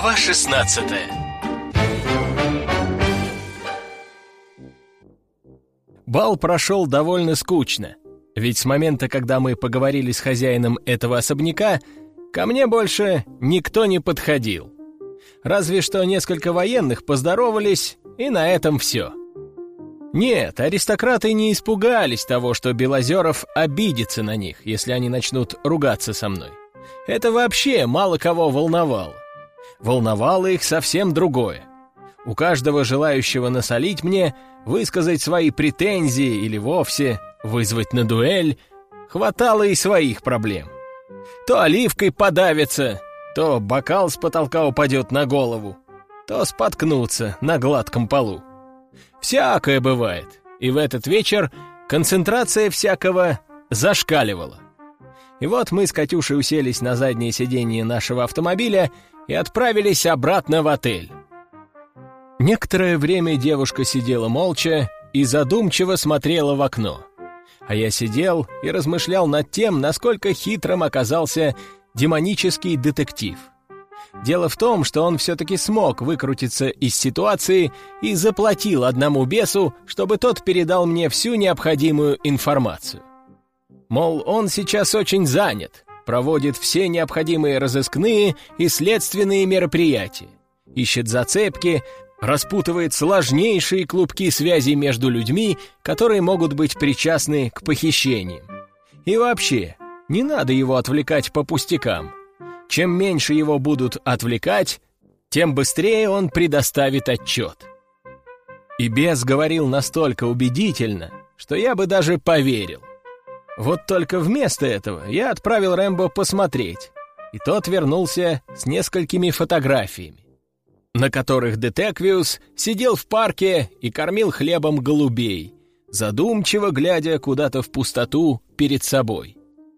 Глава 16. Бал прошел довольно скучно, ведь с момента, когда мы поговорили с хозяином этого особняка, ко мне больше никто не подходил. Разве что несколько военных поздоровались, и на этом все. Нет, аристократы не испугались того, что Белозеров обидится на них, если они начнут ругаться со мной. Это вообще мало кого волновало. Волновало их совсем другое. У каждого желающего насолить мне, высказать свои претензии или вовсе вызвать на дуэль, хватало и своих проблем. То оливкой подавится, то бокал с потолка упадет на голову, то споткнуться на гладком полу. Всякое бывает, и в этот вечер концентрация всякого зашкаливала. И вот мы с Катюшей уселись на заднее сиденье нашего автомобиля и отправились обратно в отель. Некоторое время девушка сидела молча и задумчиво смотрела в окно. А я сидел и размышлял над тем, насколько хитрым оказался демонический детектив. Дело в том, что он все-таки смог выкрутиться из ситуации и заплатил одному бесу, чтобы тот передал мне всю необходимую информацию. Мол, он сейчас очень занят, проводит все необходимые разыскные и следственные мероприятия, ищет зацепки, распутывает сложнейшие клубки связей между людьми, которые могут быть причастны к похищениям. И вообще, не надо его отвлекать по пустякам. Чем меньше его будут отвлекать, тем быстрее он предоставит отчет. И бес говорил настолько убедительно, что я бы даже поверил. Вот только вместо этого я отправил Рэмбо посмотреть, и тот вернулся с несколькими фотографиями, на которых Детеквиус сидел в парке и кормил хлебом голубей, задумчиво глядя куда-то в пустоту перед собой.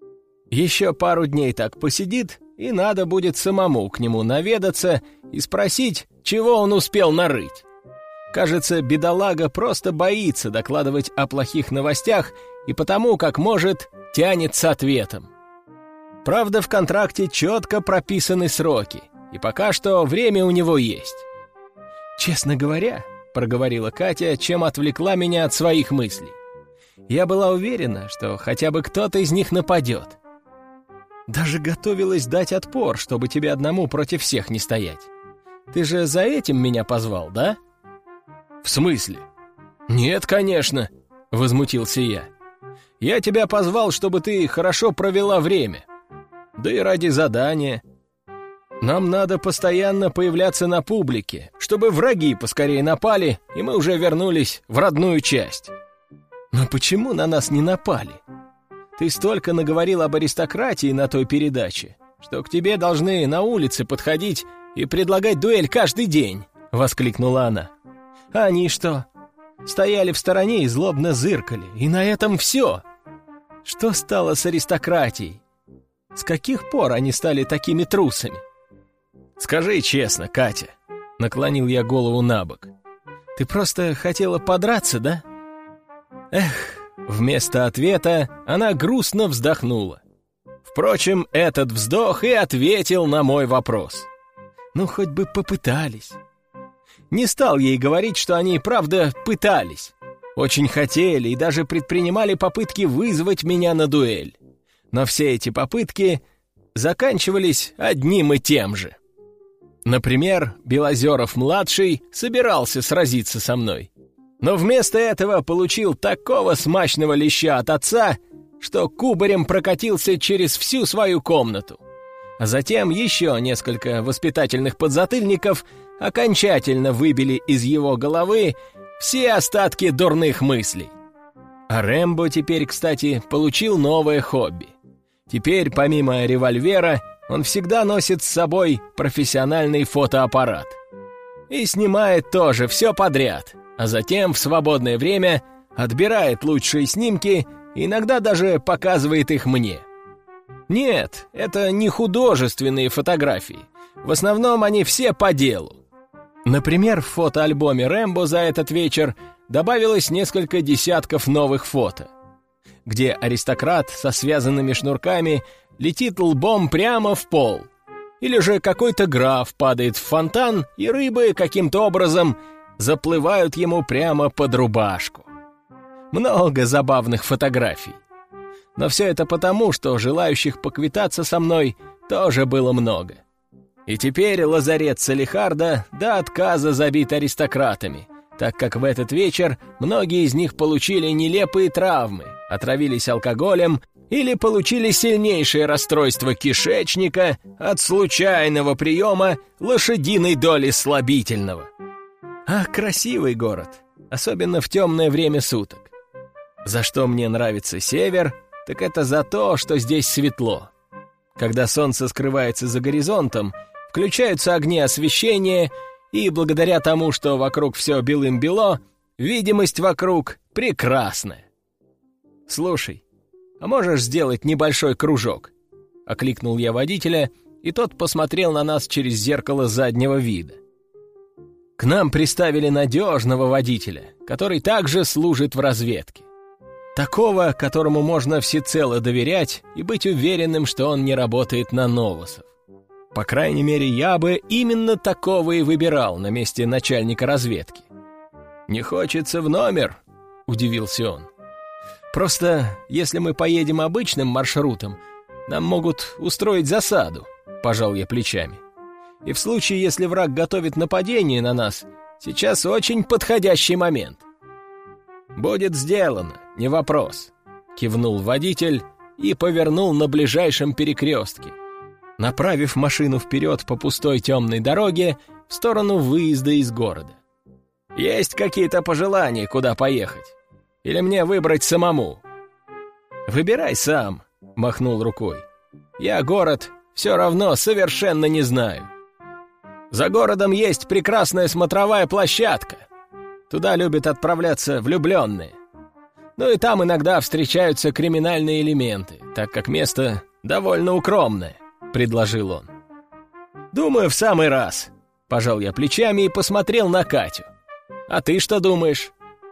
Еще пару дней так посидит, и надо будет самому к нему наведаться и спросить, чего он успел нарыть. Кажется, бедолага просто боится докладывать о плохих новостях и потому, как может, тянет с ответом. Правда, в контракте четко прописаны сроки, и пока что время у него есть. «Честно говоря», — проговорила Катя, чем отвлекла меня от своих мыслей, «я была уверена, что хотя бы кто-то из них нападет. Даже готовилась дать отпор, чтобы тебе одному против всех не стоять. Ты же за этим меня позвал, да?» «В смысле?» «Нет, конечно», — возмутился я. «Я тебя позвал, чтобы ты хорошо провела время. Да и ради задания. Нам надо постоянно появляться на публике, чтобы враги поскорее напали, и мы уже вернулись в родную часть». «Но почему на нас не напали? Ты столько наговорил об аристократии на той передаче, что к тебе должны на улице подходить и предлагать дуэль каждый день», — воскликнула она. «А они что? Стояли в стороне и злобно зыркали, и на этом все. Что стало с аристократией? С каких пор они стали такими трусами?» «Скажи честно, Катя», — наклонил я голову набок, «ты просто хотела подраться, да?» Эх, вместо ответа она грустно вздохнула. Впрочем, этот вздох и ответил на мой вопрос. Ну, хоть бы попытались. Не стал ей говорить, что они, правда, пытались. Очень хотели и даже предпринимали попытки вызвать меня на дуэль. Но все эти попытки заканчивались одним и тем же. Например, Белозеров-младший собирался сразиться со мной, но вместо этого получил такого смачного леща от отца, что кубарем прокатился через всю свою комнату. А затем еще несколько воспитательных подзатыльников окончательно выбили из его головы все остатки дурных мыслей. А Рэмбо теперь, кстати, получил новое хобби. Теперь, помимо револьвера, он всегда носит с собой профессиональный фотоаппарат. И снимает тоже все подряд, а затем в свободное время отбирает лучшие снимки и иногда даже показывает их мне. Нет, это не художественные фотографии. В основном они все по делу. Например, в фотоальбоме Рэмбо за этот вечер добавилось несколько десятков новых фото, где аристократ со связанными шнурками летит лбом прямо в пол Или же какой-то граф падает в фонтан, и рыбы каким-то образом заплывают ему прямо под рубашку. Много забавных фотографий. Но все это потому, что желающих поквитаться со мной тоже было много. И теперь лазарет Салихарда до отказа забит аристократами, так как в этот вечер многие из них получили нелепые травмы, отравились алкоголем или получили сильнейшее расстройство кишечника от случайного приема лошадиной доли слабительного. Ах, красивый город, особенно в темное время суток. За что мне нравится север, так это за то, что здесь светло. Когда солнце скрывается за горизонтом, включаются огни освещения, и благодаря тому, что вокруг все белым-бело, видимость вокруг прекрасная. «Слушай, а можешь сделать небольшой кружок?» — окликнул я водителя, и тот посмотрел на нас через зеркало заднего вида. К нам приставили надежного водителя, который также служит в разведке. Такого, которому можно всецело доверять и быть уверенным, что он не работает на новосов. По крайней мере, я бы именно такого и выбирал на месте начальника разведки. «Не хочется в номер?» — удивился он. «Просто, если мы поедем обычным маршрутом, нам могут устроить засаду», — пожал я плечами. «И в случае, если враг готовит нападение на нас, сейчас очень подходящий момент». «Будет сделано, не вопрос», — кивнул водитель и повернул на ближайшем перекрестке, направив машину вперед по пустой темной дороге в сторону выезда из города. «Есть какие-то пожелания, куда поехать? Или мне выбрать самому?» «Выбирай сам», — махнул рукой. «Я город все равно совершенно не знаю. За городом есть прекрасная смотровая площадка. Туда любят отправляться влюбленные. Ну и там иногда встречаются криминальные элементы, так как место довольно укромное», — предложил он. «Думаю, в самый раз», — пожал я плечами и посмотрел на Катю. «А ты что думаешь?»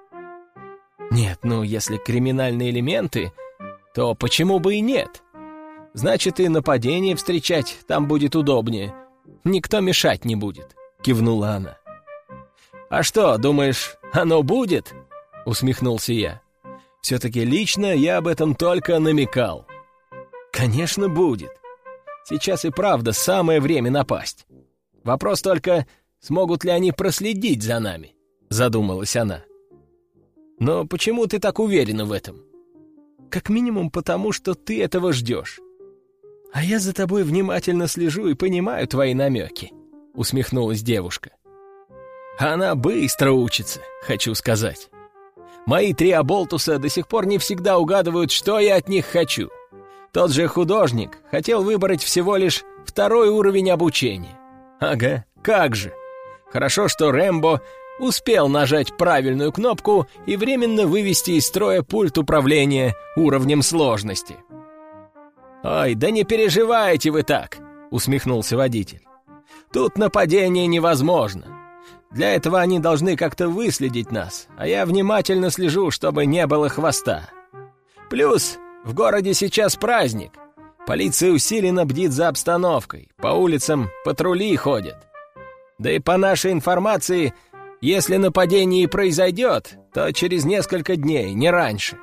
«Нет, ну, если криминальные элементы, то почему бы и нет? Значит, и нападение встречать там будет удобнее. Никто мешать не будет», — кивнула она. «А что, думаешь, оно будет?» — усмехнулся я. «Все-таки лично я об этом только намекал». «Конечно, будет. Сейчас и правда самое время напасть. Вопрос только, смогут ли они проследить за нами?» — задумалась она. «Но почему ты так уверена в этом?» «Как минимум потому, что ты этого ждешь. А я за тобой внимательно слежу и понимаю твои намеки», — усмехнулась девушка. «Она быстро учится, хочу сказать. Мои 3 оболтуса до сих пор не всегда угадывают, что я от них хочу. Тот же художник хотел выбрать всего лишь 2-й уровень обучения. Ага, как же. Хорошо, что Рэмбо успел нажать правильную кнопку и временно вывести из строя пульт управления уровнем сложности». «Ой, да не переживайте вы так», — усмехнулся водитель. «Тут нападение невозможно. Для этого они должны как-то выследить нас, а я внимательно слежу, чтобы не было хвоста. Плюс в городе сейчас праздник. Полиция усиленно бдит за обстановкой, по улицам патрули ходят. Да и по нашей информации, если нападение и произойдет, то через несколько дней, не раньше».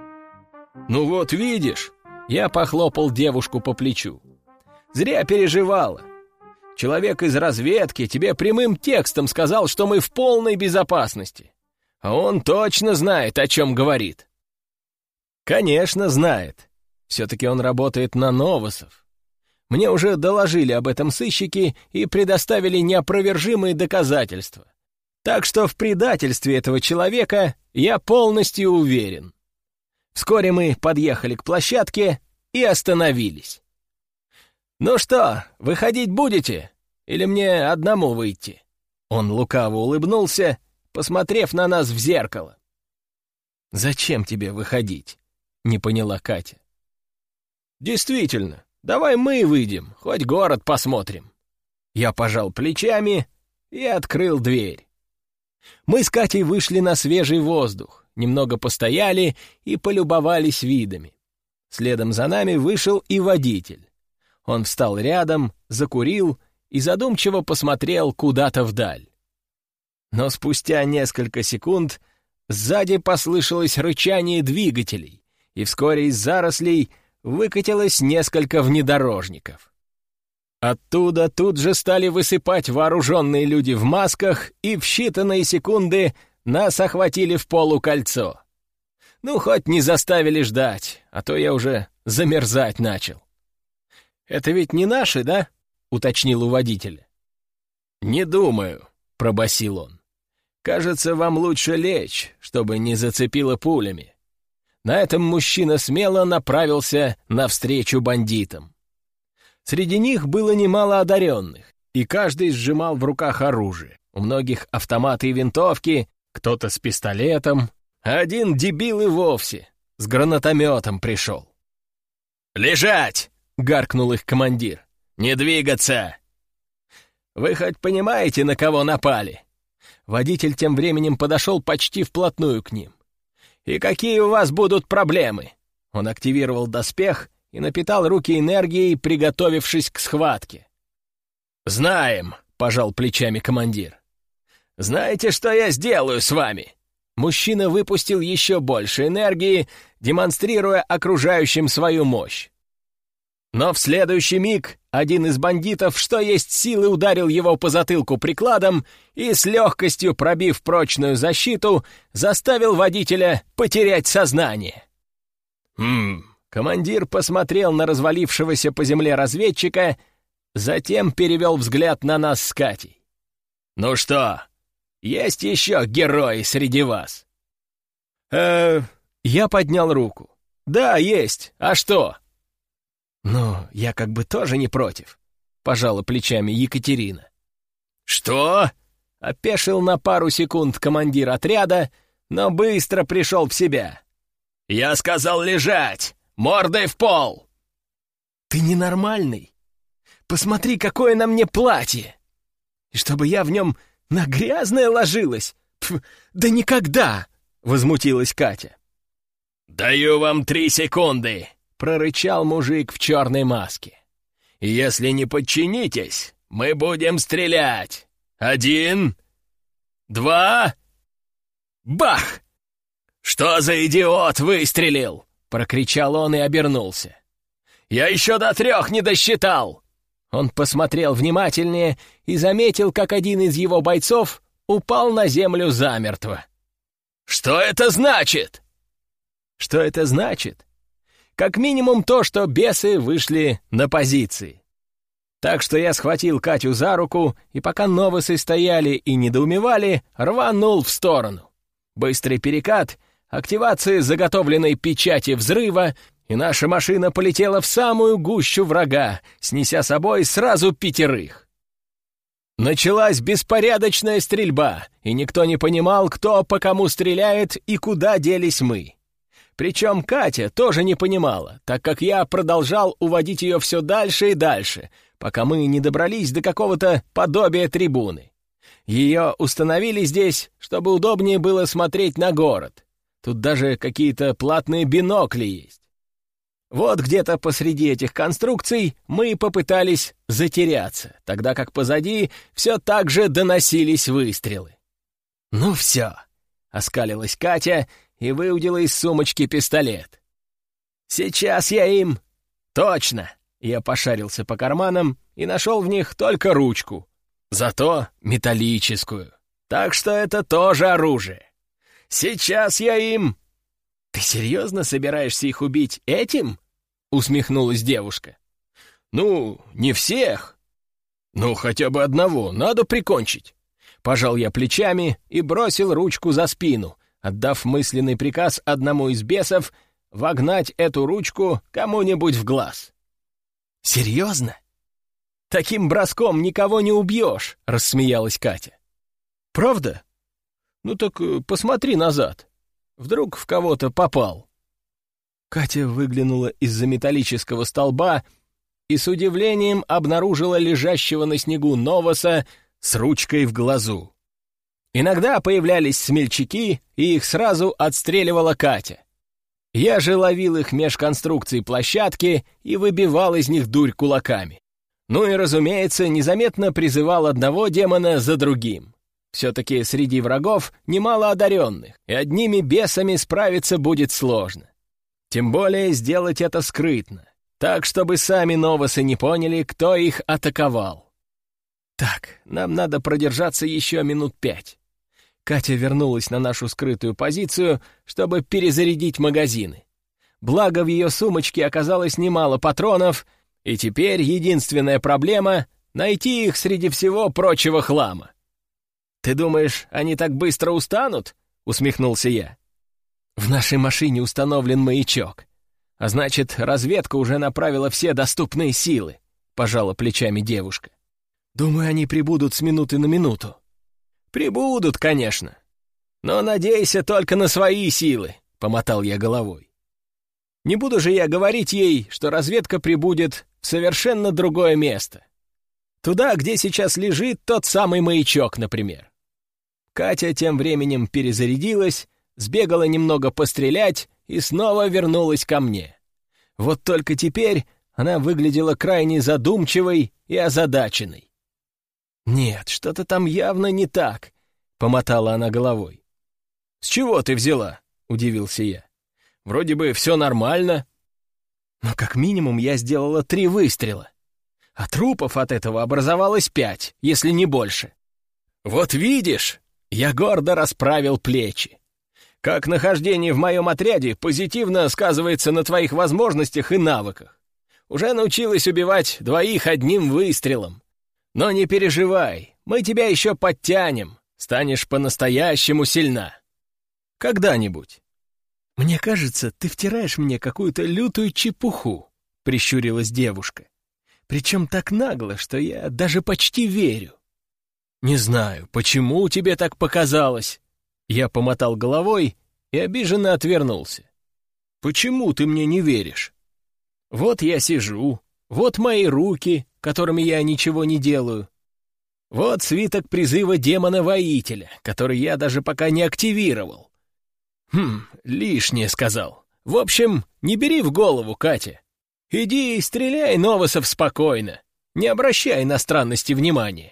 «Ну вот видишь», — я похлопал девушку по плечу. «Зря переживала. Человек из разведки тебе прямым текстом сказал, что мы в полной безопасности. А он точно знает, о чем говорит». «Конечно, знает. Все-таки он работает на новосов. Мне уже доложили об этом сыщики и предоставили неопровержимые доказательства. Так что в предательстве этого человека я полностью уверен». Вскоре мы подъехали к площадке и остановились. «Ну что, выходить будете? Или мне одному выйти?» Он лукаво улыбнулся, посмотрев на нас в зеркало. «Зачем тебе выходить?» — не поняла Катя. «Действительно, давай мы выйдем, хоть город посмотрим». Я пожал плечами и открыл дверь. Мы с Катей вышли на свежий воздух, немного постояли и полюбовались видами. Следом за нами вышел и водитель. Он встал рядом закурил и задумчиво посмотрел куда-то вдаль. Но спустя несколько секунд сзади послышалось рычание двигателей, и вскоре из зарослей выкатилось несколько внедорожников. Оттуда тут же стали высыпать вооруженные люди в масках, и в считанные секунды нас охватили в полукольцо. Ну, хоть не заставили ждать, а то я уже замерзать начал. «Это ведь не наши, да?» — уточнил у водителя. «Не думаю», — пробасил он. «Кажется, вам лучше лечь, чтобы не зацепило пулями». На этом мужчина смело направился навстречу бандитам. Среди них было немало одаренных, и каждый сжимал в руках оружие. У многих автоматы и винтовки, кто-то с пистолетом, а один дебил и вовсе с гранатометом пришел. «Лежать!» — гаркнул их командир. «Не двигаться!» «Вы хоть понимаете, на кого напали?» Водитель тем временем подошел почти вплотную к ним. «И какие у вас будут проблемы?» Он активировал доспех и напитал руки энергией, приготовившись к схватке. «Знаем», — пожал плечами командир. «Знаете, что я сделаю с вами?» Мужчина выпустил еще больше энергии, демонстрируя окружающим свою мощь. Но в следующий миг один из бандитов, что есть силы, ударил его по затылку прикладом и, с легкостью пробив прочную защиту, заставил водителя потерять сознание. Командир посмотрел на развалившегося по земле разведчика, затем перевел взгляд на нас с Катей. «Ну что, есть еще герои среди вас?» Я поднял руку. «Да, есть. А что?» «Ну, я как бы тоже не против», — пожала плечами Екатерина. «Что?» — опешил на пару секунд командир отряда, но быстро пришел в себя. «Я сказал лежать! Мордой в пол!» «Ты ненормальный! Посмотри, какое на мне платье! И чтобы я в нем на грязное ложилась! Пф, да никогда!» — возмутилась Катя. «Даю вам 3 секунды!» — прорычал мужик в черной маске. «Если не подчинитесь, мы будем стрелять! 1, 2...» Бах! «Что за идиот выстрелил?» — прокричал он и обернулся. «Я еще до 3 не досчитал!» Он посмотрел внимательнее и заметил, как один из его бойцов упал на землю замертво. «Что это значит?» «Что это значит?» Как минимум то, что бесы вышли на позиции. Так что я схватил Катю за руку, и пока новосы стояли и недоумевали, рванул в сторону. Быстрый перекат, активация заготовленной печати взрыва, и наша машина полетела в самую гущу врага, снеся собой сразу 5. Началась беспорядочная стрельба, и никто не понимал, кто по кому стреляет и куда делись мы. Причем Катя тоже не понимала, так как я продолжал уводить ее все дальше и дальше, пока мы не добрались до какого-то подобия трибуны. Ее установили здесь, чтобы удобнее было смотреть на город. Тут даже какие-то платные бинокли есть. Вот где-то посреди этих конструкций мы попытались затеряться, тогда как позади все так же доносились выстрелы. «Ну все», — оскалилась Катя и выудила из сумочки пистолет. «Сейчас я им...» «Точно!» Я пошарился по карманам и нашел в них только ручку, зато металлическую. Так что это тоже оружие. «Сейчас я им...» «Ты серьезно собираешься их убить этим?» — усмехнулась девушка. «Ну, не всех. Ну, хотя бы одного надо прикончить». Пожал я плечами и бросил ручку за спину, отдав мысленный приказ одному из бесов вогнать эту ручку кому-нибудь в глаз. «Серьезно? Таким броском никого не убьешь», — рассмеялась Катя. «Правда? Ну так посмотри назад. Вдруг в кого-то попал». Катя выглянула из-за металлического столба и с удивлением обнаружила лежащего на снегу Новоса с ручкой в глазу. Иногда появлялись смельчаки, и их сразу отстреливала Катя. Я же ловил их меж конструкций площадки и выбивал из них дурь кулаками. Ну и, разумеется, незаметно призывал одного демона за другим. Все-таки среди врагов немало одаренных, и одними бесами справиться будет сложно. Тем более сделать это скрытно, так, чтобы сами новосы не поняли, кто их атаковал. Так, нам надо продержаться еще минут 5. Катя вернулась на нашу скрытую позицию, чтобы перезарядить магазины. Благо, в ее сумочке оказалось немало патронов, и теперь единственная проблема — найти их среди всего прочего хлама. «Ты думаешь, они так быстро устанут?» — усмехнулся я. «В нашей машине установлен маячок. А значит, разведка уже направила все доступные силы», — пожала плечами девушка. «Думаю, они прибудут с минуты на минуту». «Прибудут, конечно. Но надейся только на свои силы», — помотал я головой. «Не буду же я говорить ей, что разведка прибудет в совершенно другое место. Туда, где сейчас лежит тот самый маячок, например». Катя тем временем перезарядилась, сбегала немного пострелять и снова вернулась ко мне. Вот только теперь она выглядела крайне задумчивой и озадаченной. «Нет, что-то там явно не так», — помотала она головой. «С чего ты взяла?» — удивился я. «Вроде бы все нормально». Но как минимум я сделала 3 выстрела, а трупов от этого образовалось 5, если не больше. «Вот видишь!» — я гордо расправил плечи. «Как нахождение в моем отряде позитивно сказывается на твоих возможностях и навыках. Уже научилась убивать 2 одним выстрелом. Но не переживай, мы тебя еще подтянем, станешь по-настоящему сильна. Когда-нибудь». «Мне кажется, ты втираешь мне какую-то лютую чепуху», — прищурилась девушка. «Причем так нагло, что я даже почти верю». «Не знаю, почему тебе так показалось?» Я помотал головой и обиженно отвернулся. «Почему ты мне не веришь? Вот я сижу, вот мои руки, которыми я ничего не делаю. Вот свиток призыва демона-воителя, который я даже пока не активировал. Лишнее сказал. В общем, не бери в голову, Катя. Иди и стреляй новосов спокойно, не обращай на странности внимания».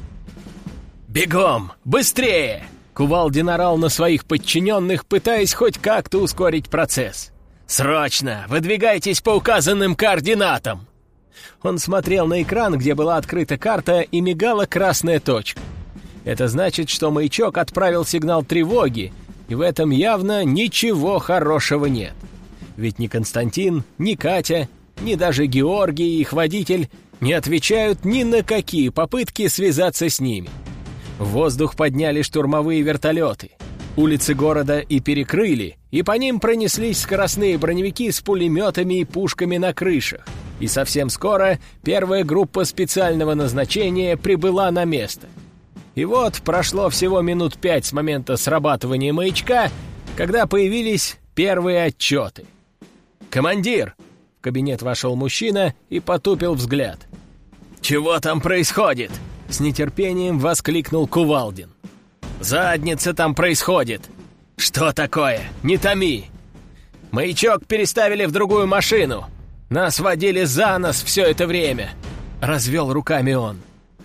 «Бегом! Быстрее!» Кувалдин орал на своих подчиненных, пытаясь хоть как-то ускорить процесс. «Срочно! Выдвигайтесь по указанным координатам!» Он смотрел на экран, где была открыта карта, и мигала красная точка. Это значит, что маячок отправил сигнал тревоги, и в этом явно ничего хорошего нет. Ведь ни Константин, ни Катя, ни даже Георгий и их водитель не отвечают ни на какие попытки связаться с ними. В воздух подняли штурмовые вертолеты. Улицы города и перекрыли, и по ним пронеслись скоростные броневики с пулеметами и пушками на крышах. И совсем скоро первая группа специального назначения прибыла на место. И вот прошло всего минут 5 с момента срабатывания маячка, когда появились первые отчеты. «Командир!» — в кабинет вошел мужчина и потупил взгляд. «Чего там происходит?» — с нетерпением воскликнул Кувалдин. «Задница там происходит!» «Что такое? Не томи!» «Маячок переставили в другую машину! Нас водили за нос все это время!» — развел руками он.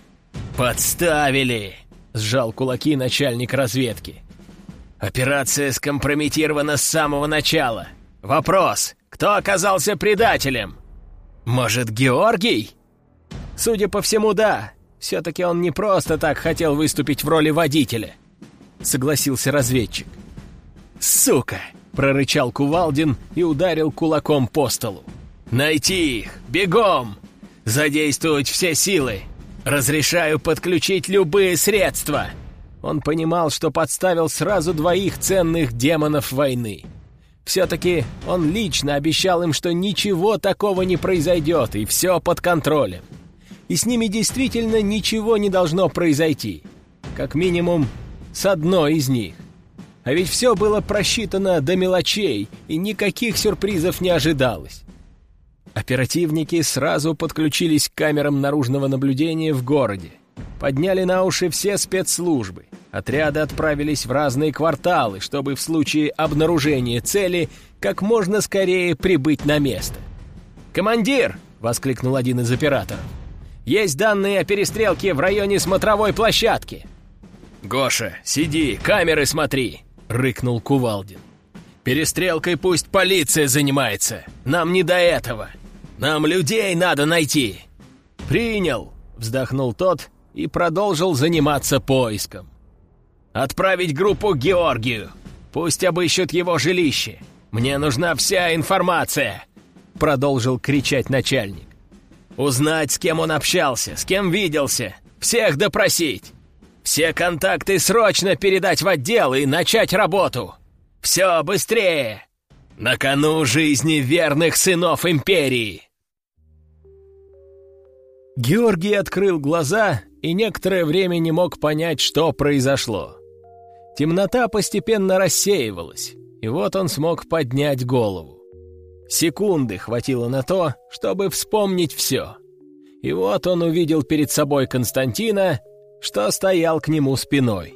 «Подставили!» — сжал кулаки начальник разведки. «Операция скомпрометирована с самого начала. Вопрос: кто оказался предателем? Может, Георгий?» «Судя по всему, да. Все-таки он не просто так хотел выступить в роли водителя», — согласился разведчик. «Сука!» — прорычал Кувалдин и ударил кулаком по столу. «Найти их! Бегом! Задействовать все силы! Разрешаю подключить любые средства!» Он понимал, что подставил сразу 2 ценных демонов войны. Все-таки он лично обещал им, что ничего такого не произойдет, и все под контролем. И с ними действительно ничего не должно произойти. Как минимум, с одной из них. А ведь все было просчитано до мелочей, и никаких сюрпризов не ожидалось. Оперативники сразу подключились к камерам наружного наблюдения в городе. Подняли на уши все спецслужбы. Отряды отправились в разные кварталы, чтобы в случае обнаружения цели как можно скорее прибыть на место. «Командир!» — воскликнул один из операторов. Есть данные о перестрелке в районе смотровой площадки». «Гоша, сиди, камеры смотри», — рыкнул Кувалдин. «Перестрелкой пусть полиция занимается. Нам не до этого. Нам людей надо найти». «Принял», — вздохнул тот и продолжил заниматься поиском. «Отправить группу к Георгию. Пусть обыщут его жилище. Мне нужна вся информация», — продолжил кричать начальник. «Узнать, с кем он общался, с кем виделся. Всех допросить. Все контакты срочно передать в отдел и начать работу. Все быстрее! На кону жизни верных сынов империи!» Георгий открыл глаза и некоторое время не мог понять, что произошло. Темнота постепенно рассеивалась, и вот он смог поднять голову. Секунды хватило на то, чтобы вспомнить все. И вот он увидел перед собой Константина, что стоял к нему спиной.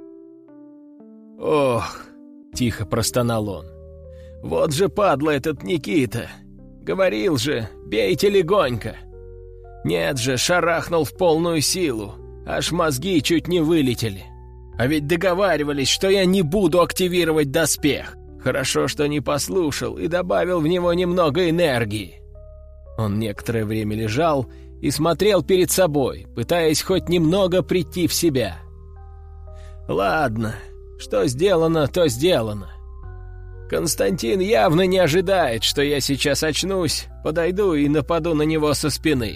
«Ох!» — тихо простонал он. «Вот же падла этот Никита! Говорил же, бейте легонько! Нет же, шарахнул в полную силу, аж мозги чуть не вылетели. А ведь договаривались, что я не буду активировать доспех. Хорошо, что не послушал и добавил в него немного энергии». Он некоторое время лежал и смотрел перед собой, пытаясь хоть немного прийти в себя. «Ладно, что сделано, то сделано. Константин явно не ожидает, что я сейчас очнусь, подойду и нападу на него со спины».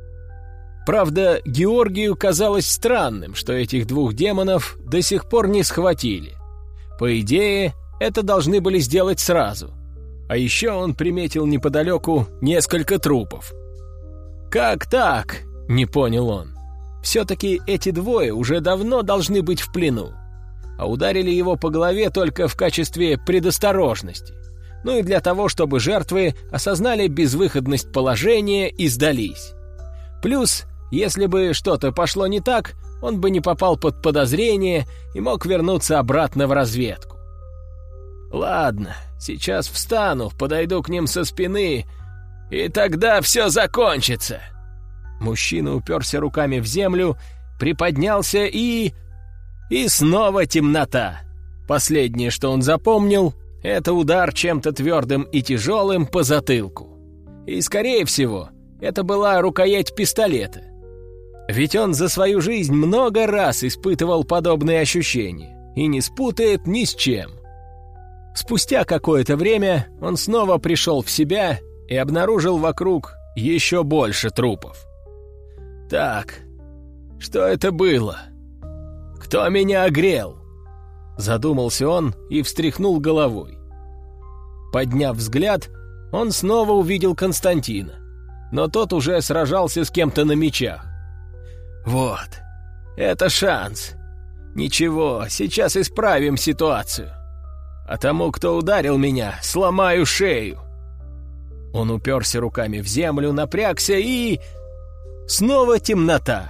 Правда, Георгию казалось странным, что этих двух демонов до сих пор не схватили. По идее, это должны были сделать сразу. А еще он приметил неподалеку несколько трупов. «Как так?» — не понял он. «Все-таки эти двое уже давно должны быть в плену. А ударили его по голове только в качестве предосторожности. Ну и для того, чтобы жертвы осознали безвыходность положения и сдались. Плюс, если бы что-то пошло не так, он бы не попал под подозрение и мог вернуться обратно в разведку. Ладно, сейчас встану, подойду к ним со спины, и тогда все закончится». Мужчина уперся руками в землю, приподнялся и снова темнота. Последнее, что он запомнил, это удар чем-то твердым и тяжелым по затылку. И, скорее всего, это была рукоять пистолета. Ведь он за свою жизнь много раз испытывал подобные ощущения и не спутает ни с чем. Спустя какое-то время он снова пришел в себя и обнаружил вокруг еще больше трупов. «Так, что это было? Кто меня огрел?» Задумался он и встряхнул головой. Подняв взгляд, он снова увидел Константина, но тот уже сражался с кем-то на мечах. «Вот, это шанс. Ничего, сейчас исправим ситуацию. А тому, кто ударил меня, сломаю шею». Он уперся руками в землю, напрягся и... снова темнота.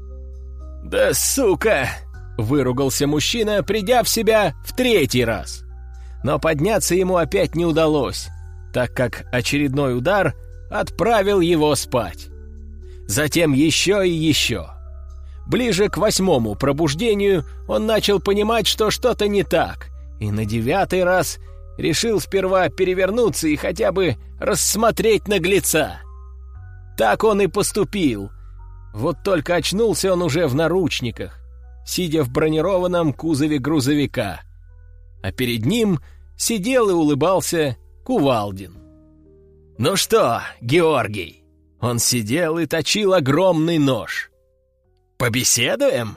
«Да сука!» — выругался мужчина, придя в себя в третий раз. Но подняться ему опять не удалось, так как очередной удар отправил его спать. Затем еще и еще. Ближе к 8-му пробуждению он начал понимать, что что-то не так, и на 9-й раз решил сперва перевернуться и хотя бы рассмотреть наглеца. Так он и поступил. Вот только очнулся он уже в наручниках, сидя в бронированном кузове грузовика. А перед ним сидел и улыбался Кувалдин. «Ну что, Георгий?» Он сидел и точил огромный нож. «Побеседуем?»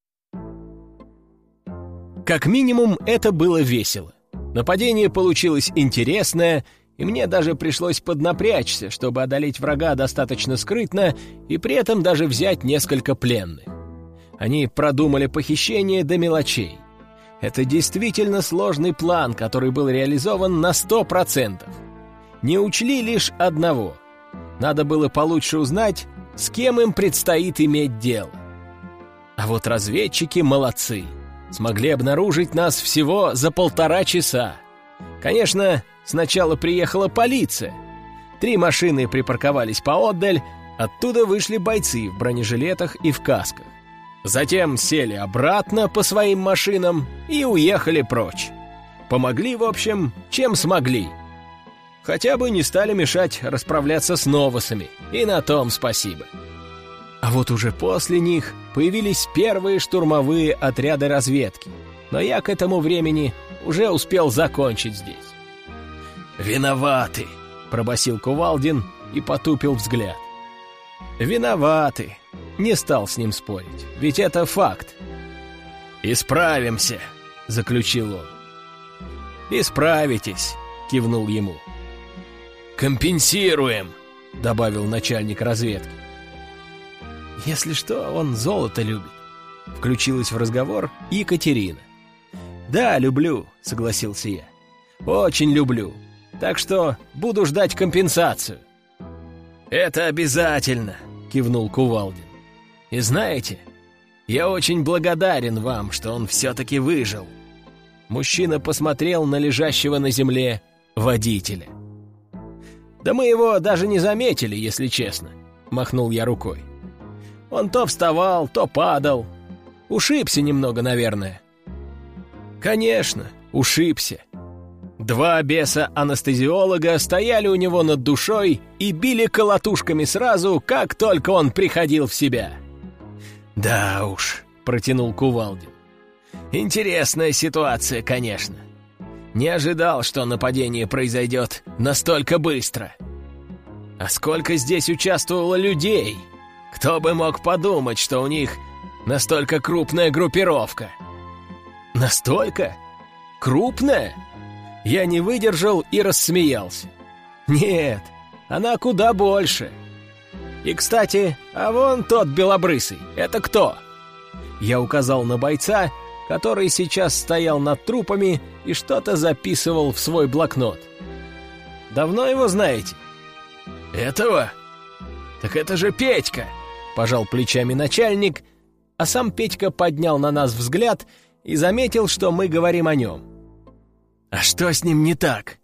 Как минимум, это было весело. Нападение получилось интересное, и мне даже пришлось поднапрячься, чтобы одолеть врага достаточно скрытно и при этом даже взять несколько пленных. Они продумали похищение до мелочей. Это действительно сложный план, который был реализован на 100%. Не учли лишь одного. Надо было получше узнать, с кем им предстоит иметь дело. А вот разведчики молодцы. Смогли обнаружить нас всего за 1,5 часа. Конечно, сначала приехала полиция. 3 машины припарковались поотдаль, Оттуда вышли бойцы в бронежилетах и в касках. Затем сели обратно по своим машинам и уехали прочь. Помогли, в общем, чем смогли. Хотя бы не стали мешать расправляться с новосами, и на том спасибо. А вот уже после них появились первые штурмовые отряды разведки, но я к этому времени уже успел закончить здесь. «Виноваты!» — пробасил Кувалдин и потупил взгляд. «Виноваты!» — не стал с ним спорить, ведь это факт. «Исправимся!» — заключил он. «Исправитесь!» — кивнул ему. «Компенсируем!» — добавил начальник разведки. «Если что, он золото любит», — включилась в разговор Екатерина. «Да, люблю», — согласился я. «Очень люблю. Так что буду ждать компенсацию». «Это обязательно», — кивнул Кувалдин. «И знаете, я очень благодарен вам, что он все-таки выжил». Мужчина посмотрел на лежащего на земле водителя. «Да мы его даже не заметили, если честно», — махнул я рукой. «Он то вставал, то падал. Ушибся немного, наверное». «Конечно, ушибся». 2 беса-анестезиолога стояли у него над душой и били колотушками сразу, как только он приходил в себя. «Да уж», — протянул Кувалдин. «Интересная ситуация, конечно. Не ожидал, что нападение произойдет настолько быстро. А сколько здесь участвовало людей? Кто бы мог подумать, что у них настолько крупная группировка?» «Настолько? Крупная?» Я не выдержал и рассмеялся. «Нет, она куда больше. И, кстати, а вон тот белобрысый, это кто?» Я указал на бойца, который сейчас стоял над трупами и что-то записывал в свой блокнот. «Давно его знаете?» «Этого? Так это же Петька!» — пожал плечами начальник, а сам Петька поднял на нас взгляд и заметил, что мы говорим о нем. «А что с ним не так?»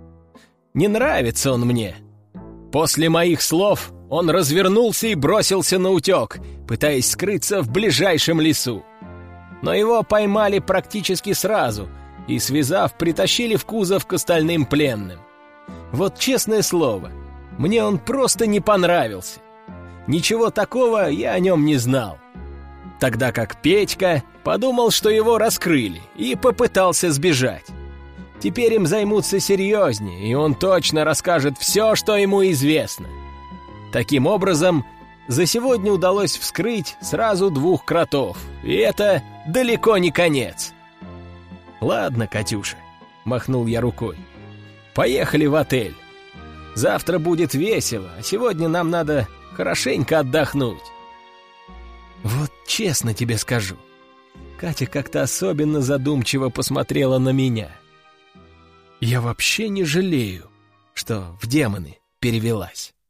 «Не нравится он мне». После моих слов он развернулся и бросился на утек, пытаясь скрыться в ближайшем лесу. Но его поймали практически сразу и, связав, притащили в кузов к остальным пленным. Вот честное слово, мне он просто не понравился. Ничего такого я о нем не знал. Тогда как Петька подумал, что его раскрыли, и попытался сбежать. Теперь им займутся серьезнее, и он точно расскажет все, что ему известно. Таким образом, за сегодня удалось вскрыть сразу 2 кротов, и это далеко не конец. «Ладно, Катюша», — махнул я рукой, — «поехали в отель. Завтра будет весело, а сегодня нам надо хорошенько отдохнуть». Вот честно тебе скажу, Катя как-то особенно задумчиво посмотрела на меня. Я вообще не жалею, что в демоны перевелась.